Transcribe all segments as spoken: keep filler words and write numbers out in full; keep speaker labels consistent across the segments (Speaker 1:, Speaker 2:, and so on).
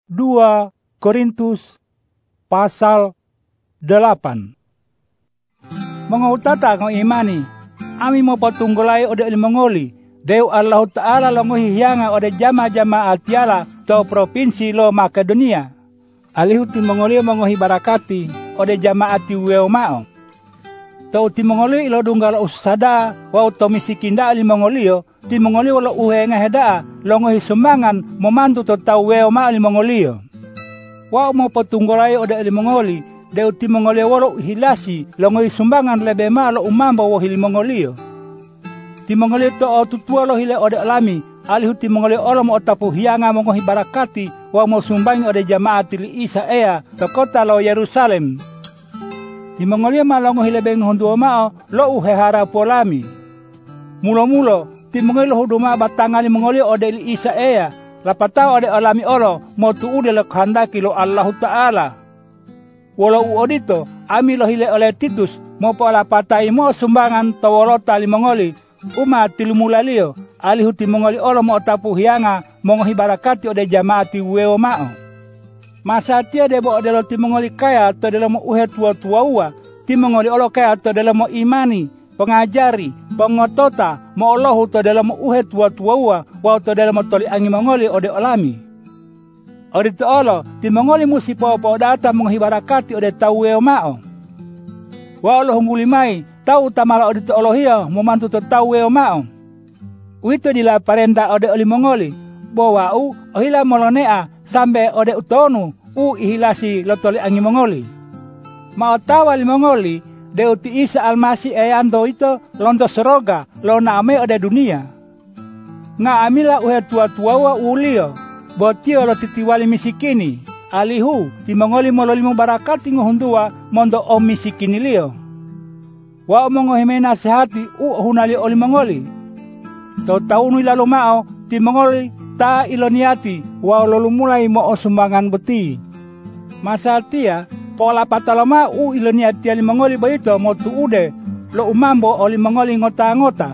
Speaker 1: dua Korintus pasal delapan. Mengutata ng imani, ami mo patunggulay o de mongoli, Deu Allah Ta'ala lo nguhihiyanga o de jama-jama atiala to provinsi lo Makedonia. Alihu ti mongoli mongohi barakati o de jama ati weo mao. To ti mongoli ilo dunggal usada wa to misikinda ali mongolio, ti mongoli wala uhe ngaheda lo ngohi sumbangan momantu to tau weo ma ali mongolio. Wa mo patunggulay o de ali mongoli, Deu ti mongoli wala hilasi lo ngohi sumbangan lebe ma lo umamba wo hili mongolio. Ti mongoli to o tutua lo hile o de alami, alihu ti mongoli olo mo otapu hiyanga mongohi barakati wa mo sumbangi o de jamaat li Isa ea to kota lo Yerusalem. Ti mongoli malongo hile beng honduo mao lo uhe harapu alami. Mulo-mulo, ti mongoli lo huduma batangali mongoli o de li Isa ea, lapatao o de alami olo mo tuude lo khandaki lo Allah Ta'ala. Walau uodito, ami lo hile oleh Titus mo po lapatai mo sumbangan tawolota li mongoli, uma tilumulalio, alihu ti mongoli olo mo otapu hiyanga mongohi barakati o de jamaati weo mao. Masa tia debo o de lo ti mongoli kaya to de lo mo uhe tua-tua ua, ti mongoli olo kaya to de lo mo imani, pengajari, pengotota, mo olohu to de lo mo uhe tua-tua ua, wa to de lo mo toli angi mongoli o de olami. O de to olo, ti mongoli musi po-po data mongohi barakati o de tau weo mao. Wa olo hungulimai, tau tamala o de to olo hiyo, momantu to tau weo mao. Uito dila parenta o de oli mongoli, bo wau o hila molonea sambe o de utonu u ihilasi lotoli angi mongoli. Mao tawa li mongoli de uti Isa almasi eando ito londo seroga lo name o de dunia. Nga amila uhe tua-tua wa ulio, bo tio lo titiwali misikini, alihu ti mongoli mololi mo barakati ngohundua mondo o misikini lio. Wa mongohi me nasihati u hunali oli mongoli. To taunu ila lumao ti mongoli ta iloniati wa lolumulai mo sumbangan beti. Masa tia pola patalama u iloniati ali mongoli baito mo tuude lo umambo oli mongoli ngota-ngota.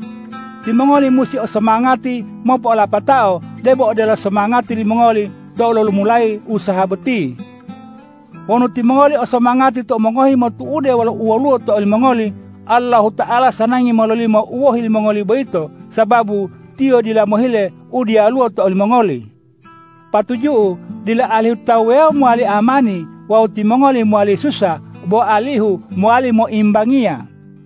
Speaker 1: Ti mongoli musi osemangati mo pola patao debo adalah semangati li mongoli do lolumulai usaha beti. Wono ti mongoli osemangati to mongohi mo tuude wala uwalu to oli mongoli, Allah Ta'ala sanangi mololi mo uwohi li mongoli baito sababu tio dila mohile udia aluo to oli mongoli. Patuju dila alihu taweo muali amani wa uti mongoli muali susah bo alihu muali mo imbangia.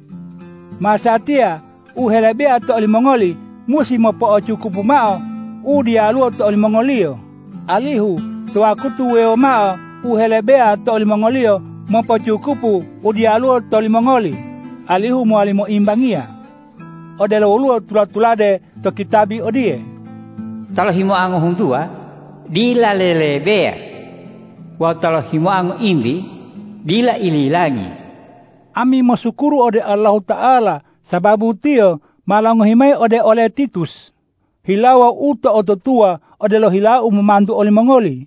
Speaker 1: Masa tia uhelebea to oli mongoli musi mo po cukupu mao udia aluo to oli mongolio. Alihu to akutu weo mao uhelebea to oli mongolio mo po cukupu udia aluo to oli mongoli. Alihu muali mo imbangia. Odelo uluo tulatulade to kitabi odie.
Speaker 2: Talo himo ango hundua, dila lelebea. Wa talo himo ango indi, dila ililangi.
Speaker 1: Ami masukuru ode Allah Ta'ala, sababu tio malango himai ode oleh Titus. Hilawa uta ototua ode lo hilau memandu oli mongoli.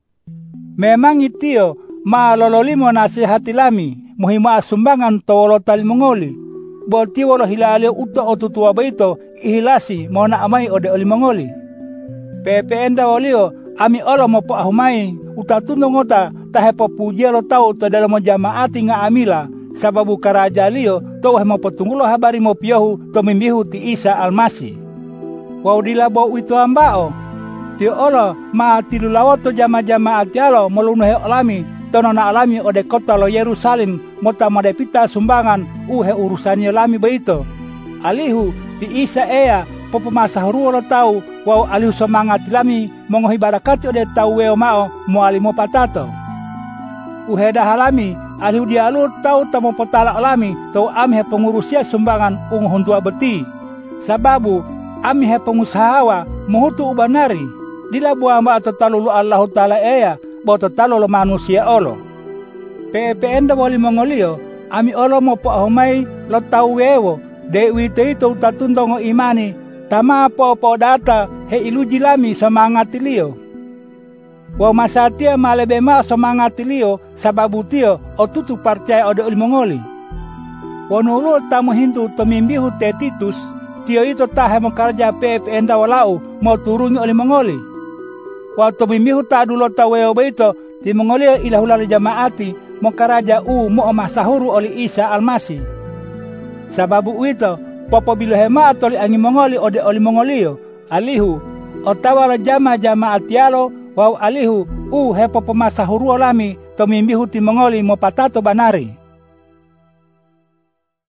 Speaker 1: Memang itio ma lololimo nasihati lami, muhima sumbangan tawolo tali mongoli. Bolti wala hilale uta otutua baito ihilasi mona amai ode oli mongoli. Pepe enda walio ami olo mo po ahumai utatundo ngota tahepo pujia lo tau to dalam jamaati nga amila sababu karaja lio to wah mo potunggulo habari mo piyahu to mimbihu ti Isa almasi. Wa udila bo wito ambao ti olo ma tilulawo to jama-jamaati alo molunuhe olami tonona alami ode kota lo Yerusalem mota madepita sumbangan uhe urusannya lami baito. Alihu ti Isa ea popo masahruo lo tau wau alihu semangat lami mongohi barakati ode tau weo mao muali mo patato. Uhe dahalami alihu dialu tau tamo potala alami tau ami he pengurusia sumbangan ung hundua beti. Sababu ami he pengusahawa muhutu ubanari dila buamba atau talulu Allah Ta'ala ea boto talo lo manusia olo. Pepe enda wali mongolio, ami olo mo po ahumai lo tau wewo, de wite ito utatundongo imani, tama po po data he iluji lami semangati lio. Wa masatia malebe ma semangati lio, sababu tio o tutu percaya ode oli mongoli. Wanulu tamu hindu tomimbihu te Titus, tio ito tahe mo karja pepe enda walau mo turungi oli mongoli. Waktu mimihu ta dulo taweo beito timongolio ilahulala jamaati mokaraja u mo masahuru oli Isa Almasih. Sababu itu popo bilo hema atoli angi mongoli ode oli mongolio alihu otawala jama jamaat yalo wau alihu u hepo pemasahuru olami to mimihu timongoli mo patato banari.